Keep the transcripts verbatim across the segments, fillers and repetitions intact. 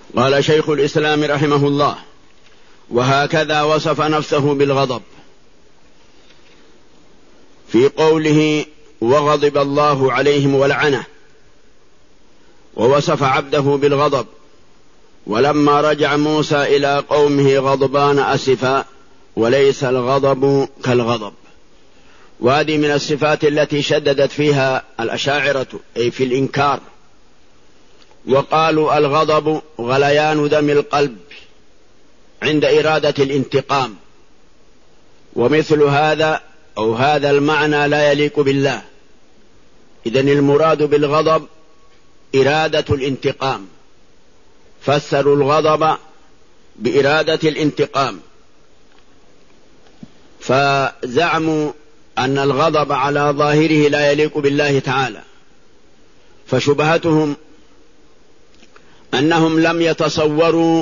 قال شيخ الإسلام رحمه الله: وهكذا وصف نفسه بالغضب في قوله: وغضب الله عليهم ولعنه، ووصف عبده بالغضب: ولما رجع موسى إلى قومه غضبان أسفا وليس الغضب كالغضب. وهذه من الصفات التي شددت فيها الأشاعرة، أي في الإنكار، وقالوا الغضب غليان دم القلب عند إرادة الانتقام، ومثل هذا أو هذا المعنى لا يليق بالله. إذن المراد بالغضب إرادة الانتقام، فسروا الغضب بإرادة الانتقام، فزعموا أن الغضب على ظاهره لا يليق بالله تعالى. فشبهتهم أنهم لم يتصوروا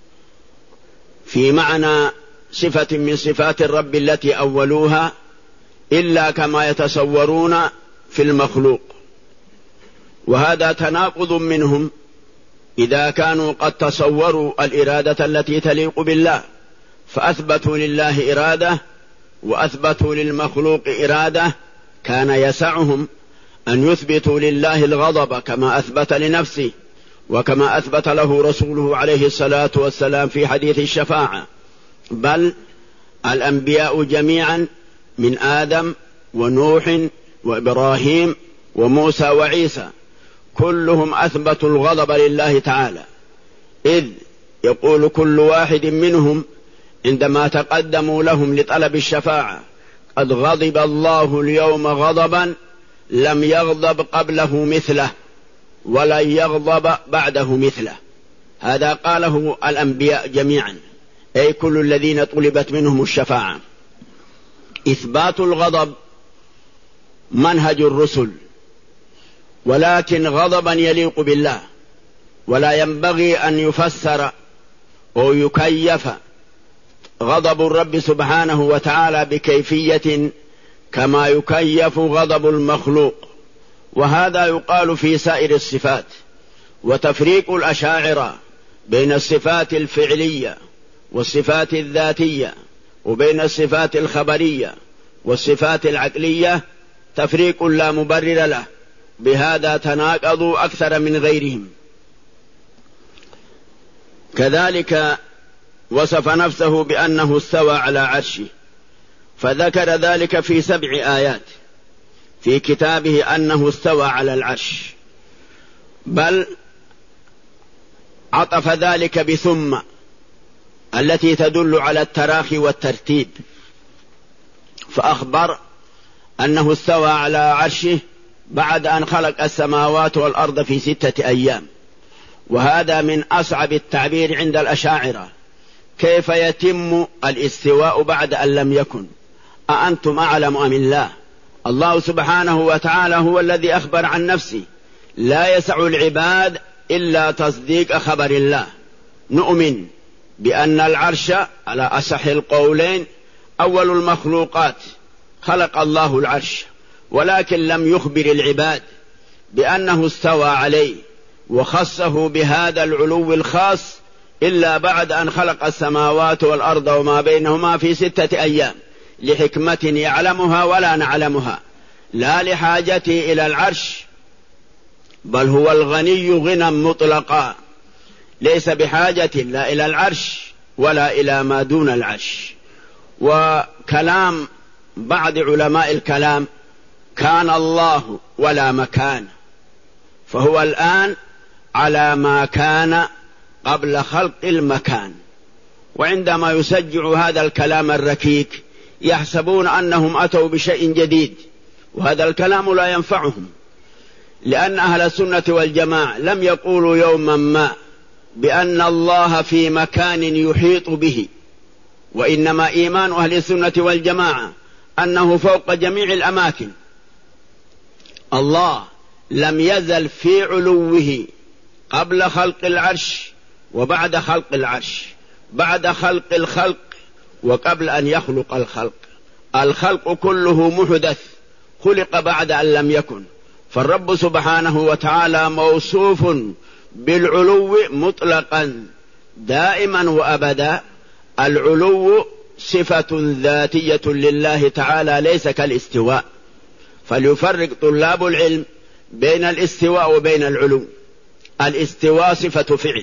في معنى صفة من صفات الرب التي أولوها إلا كما يتصورون في المخلوق، وهذا تناقض منهم إذا كانوا قد تصوروا الإرادة التي تليق بالله فأثبتوا لله إرادة وأثبتوا للمخلوق إرادة، كان يسعهم أن يثبتوا لله الغضب كما أثبت لنفسه وكما أثبت له رسوله عليه الصلاة والسلام في حديث الشفاعة. بل الأنبياء جميعا من آدم ونوح وإبراهيم وموسى وعيسى كلهم أثبتوا الغضب لله تعالى، إذ يقول كل واحد منهم عندما تقدموا لهم لطلب الشفاعة: قد غضب الله اليوم غضبا لم يغضب قبله مثله ولن يغضب بعده مثله. هذا قاله الأنبياء جميعا، أي كل الذين طلبت منهم الشفاعة. إثبات الغضب منهج الرسل، ولكن غضبا يليق بالله، ولا ينبغي أن يفسر أو يكيف غضب الرب سبحانه وتعالى بكيفية كما يكيف غضب المخلوق. وهذا يقال في سائر الصفات. وتفريق الأشاعرة بين الصفات الفعلية والصفات الذاتية وبين الصفات الخبرية والصفات العقلية تفريق لا مبرر له، بهذا تناقضوا أكثر من غيرهم. كذلك وصف نفسه بأنه استوى على عرشه، فذكر ذلك في سبع آيات في كتابه أنه استوى على العرش، بل عطف ذلك بثم التي تدل على التراخي والترتيب، فأخبر أنه استوى على عرشه بعد أن خلق السماوات والأرض في ستة أيام. وهذا من أصعب التعبير عند الأشاعرة. كيف يتم الاستواء بعد أن لم يكن؟ أأنتم أعلم أم الله؟ الله سبحانه وتعالى هو الذي أخبر عن نفسه، لا يسع العباد إلا تصديق خبر الله. نؤمن بأن العرش على أصح القولين أول المخلوقات، خلق الله العرش، ولكن لم يخبر العباد بأنه استوى عليه وخصه بهذا العلو الخاص إلا بعد أن خلق السماوات والأرض وما بينهما في ستة أيام، لحكمة يعلمها ولا نعلمها، لا لحاجته إلى العرش، بل هو الغني غنى مطلقا، ليس بحاجة لا إلى العرش ولا إلى ما دون العرش. وكلام بعض علماء الكلام: كان الله ولا مكان، فهو الآن على ما كان قبل خلق المكان. وعندما يسجع هذا الكلام الركيك يحسبون أنهم أتوا بشيء جديد، وهذا الكلام لا ينفعهم، لأن أهل السنة والجماعة لم يقولوا يوما ما بأن الله في مكان يحيط به، وإنما إيمان أهل السنة والجماعة أنه فوق جميع الأماكن. الله لم يزل في علوه قبل خلق العرش وبعد خلق العرش، بعد خلق الخلق وقبل أن يخلق الخلق. الخلق كله محدث، خلق بعد أن لم يكن. فالرب سبحانه وتعالى موصوف بالعلو مطلقا دائما وأبدا. العلو صفة ذاتية لله تعالى ليس كالاستواء، فليفرق طلاب العلم بين الاستواء وبين العلو. الاستواء صفة فعل،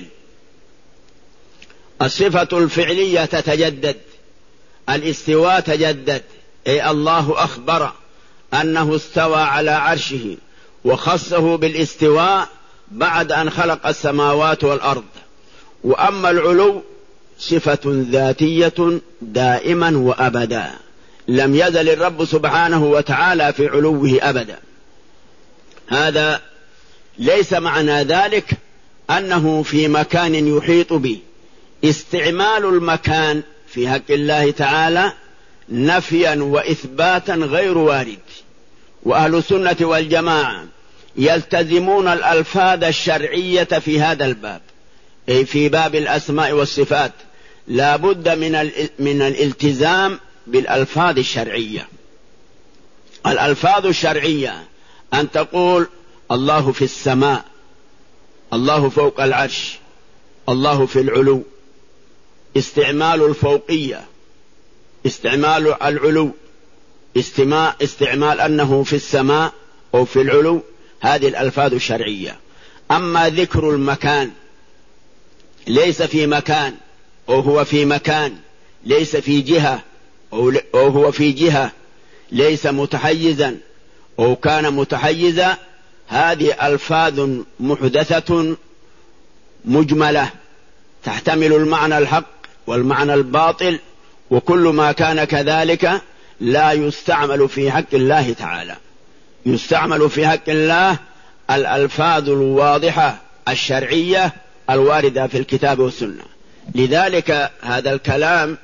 الصفة الفعلية تتجدد، الاستواء تجدد، أي الله أخبر أنه استوى على عرشه وخصه بالاستواء بعد أن خلق السماوات والأرض. وأما العلو صفة ذاتية دائما وأبدا، لم يزل الرب سبحانه وتعالى في علوه أبدا. هذا ليس معنى ذلك أنه في مكان يحيط به. استعمال المكان في حق الله تعالى نفيا وإثباتا غير وارد. وأهل السنة والجماعة يلتزمون الألفاظ الشرعية في هذا الباب، أي في باب الأسماء والصفات لا بد من من الالتزام بالألفاظ الشرعية. الألفاظ الشرعية أن تقول الله في السماء، الله فوق العرش، الله في العلو. استعمال الفوقية، استعمال العلو، استماع استعمال أنه في السماء أو في العلو، هذه الألفاظ الشرعية. أما ذكر المكان، ليس في مكان أو هو في مكان، ليس في جهة أو هو في جهة، ليس متحيزا أو كان متحيزا، هذه ألفاظ محدثة مجملة تحتمل المعنى الحق والمعنى الباطل، وكل ما كان كذلك لا يستعمل في حق الله تعالى. يستعمل في حق الله الألفاظ الواضحة الشرعية الواردة في الكتاب والسنة. لذلك هذا الكلام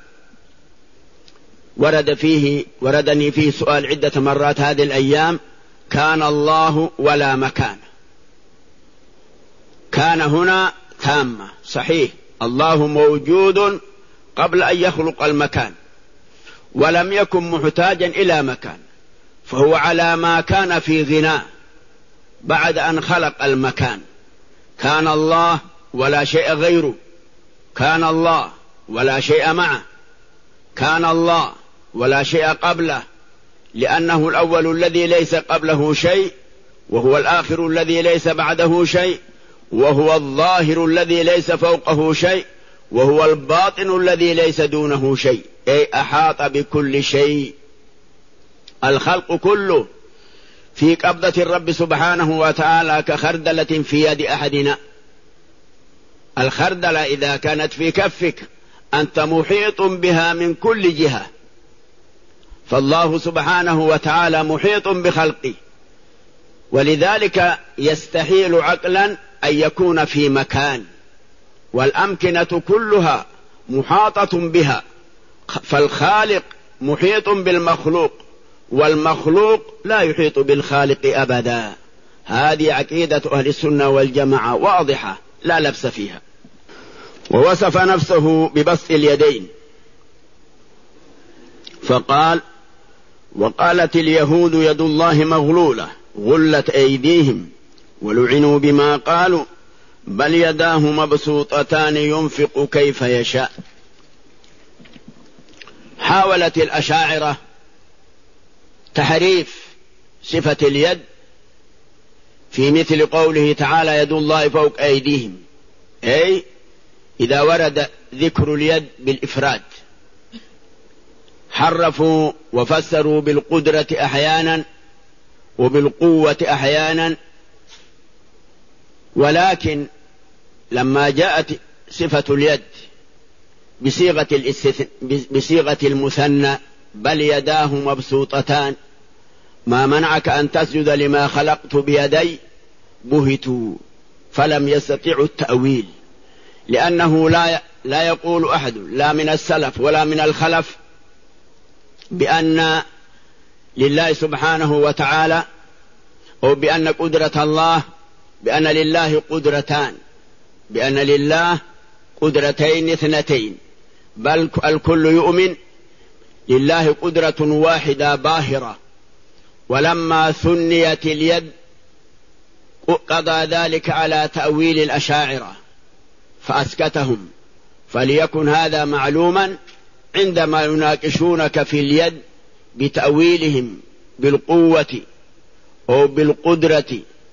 ورد فيه وردني فيه سؤال عدة مرات هذه الأيام: كان الله ولا مكان. كان هنا تامة، صحيح، الله موجود قبل أن يخلق المكان، ولم يكن محتاجا إلى مكان، فهو على ما كان في غناء بعد أن خلق المكان. كان الله ولا شيء غيره، كان الله ولا شيء معه، كان الله ولا شيء قبله، لأنه الأول الذي ليس قبله شيء، وهو الآخر الذي ليس بعده شيء، وهو الظاهر الذي ليس فوقه شيء، وهو الباطن الذي ليس دونه شيء، أي أحاط بكل شيء. الخلق كله في قبضة الرب سبحانه وتعالى كخردلة في يد أحدنا. الخردلة إذا كانت في كفك أنت محيط بها من كل جهة، فالله سبحانه وتعالى محيط بخلقه، ولذلك يستحيل عقلا أن يكون في مكان، والأمكنة كلها محاطة بها. فالخالق محيط بالمخلوق، والمخلوق لا يحيط بالخالق أبدا. هذه عقيدة أهل السنة والجماعة واضحة لا لبس فيها. ووصف نفسه ببسط اليدين فقال: وقالت اليهود يد الله مغلولة غلت أيديهم ولعنوا بما قالوا بل يداه مبسوطتان ينفق كيف يشاء. حاولت الأشاعرة تحريف صفة اليد في مثل قوله تعالى يد الله فوق أيديهم، أي إذا ورد ذكر اليد بالإفراد حرفوا وفسروا بالقدرة أحيانا وبالقوة أحيانا. ولكن لما جاءت صفة اليد بصيغة الاستثناء بصيغة المثنى بل يداه مبسوطتان، ما منعك أن تسجد لما خلقت بيدي، بهتوا فلم يستطيعوا التأويل، لأنه لا لا يقول أحد لا من السلف ولا من الخلف بأن لله سبحانه وتعالى أو بأن قدرة الله بأن لله قدرتان، بأن لله قدرتين اثنتين، بل الكل يؤمن لله قدرة واحدة باهرة. ولما ثنيت اليد قضى ذلك على تأويل الأشاعرة فأسكتهم، فليكن هذا معلوما عندما يناقشونك في اليد بتأويلهم بالقوة أو بالقدرة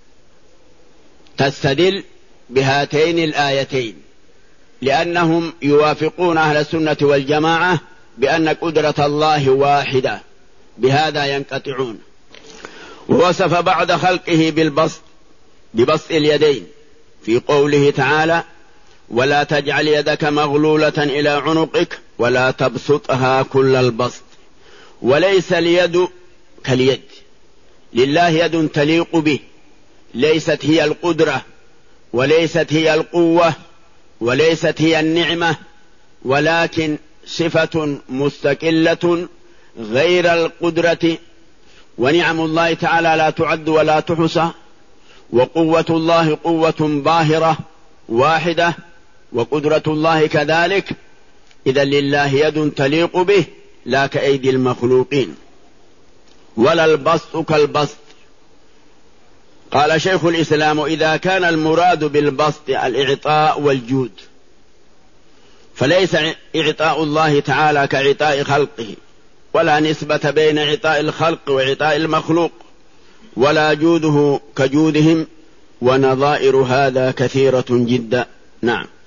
تستدل بهاتين الآيتين، لأنهم يوافقون أهل السنة والجماعة بأن قدرة الله واحدة، بهذا ينقطعون. ووصف بعد خلقه بالبسط ببسط اليدين في قوله تعالى: ولا تجعل يدك مغلولة إلى عنقك ولا تبسطها كل البسط. وليس اليد كاليد، لله يد تليق به، ليست هي القدرة وليست هي القوة وليست هي النعمة، ولكن صفة مستقلة غير القدرة. ونعم الله تعالى لا تعد ولا تحصى، وقوة الله قوة باهرة واحدة، وقدرة الله كذلك. إذا لله يد تليق به لا كأيدي المخلوقين، ولا البسط كالبسط. قال شيخ الإسلام: إذا كان المراد بالبسط الإعطاء والجود، فليس إعطاء الله تعالى كإعطاء خلقه، ولا نسبة بين إعطاء الخلق وإعطاء المخلوق، ولا جوده كجودهم، ونظائر هذا كثيرة جدا. نعم.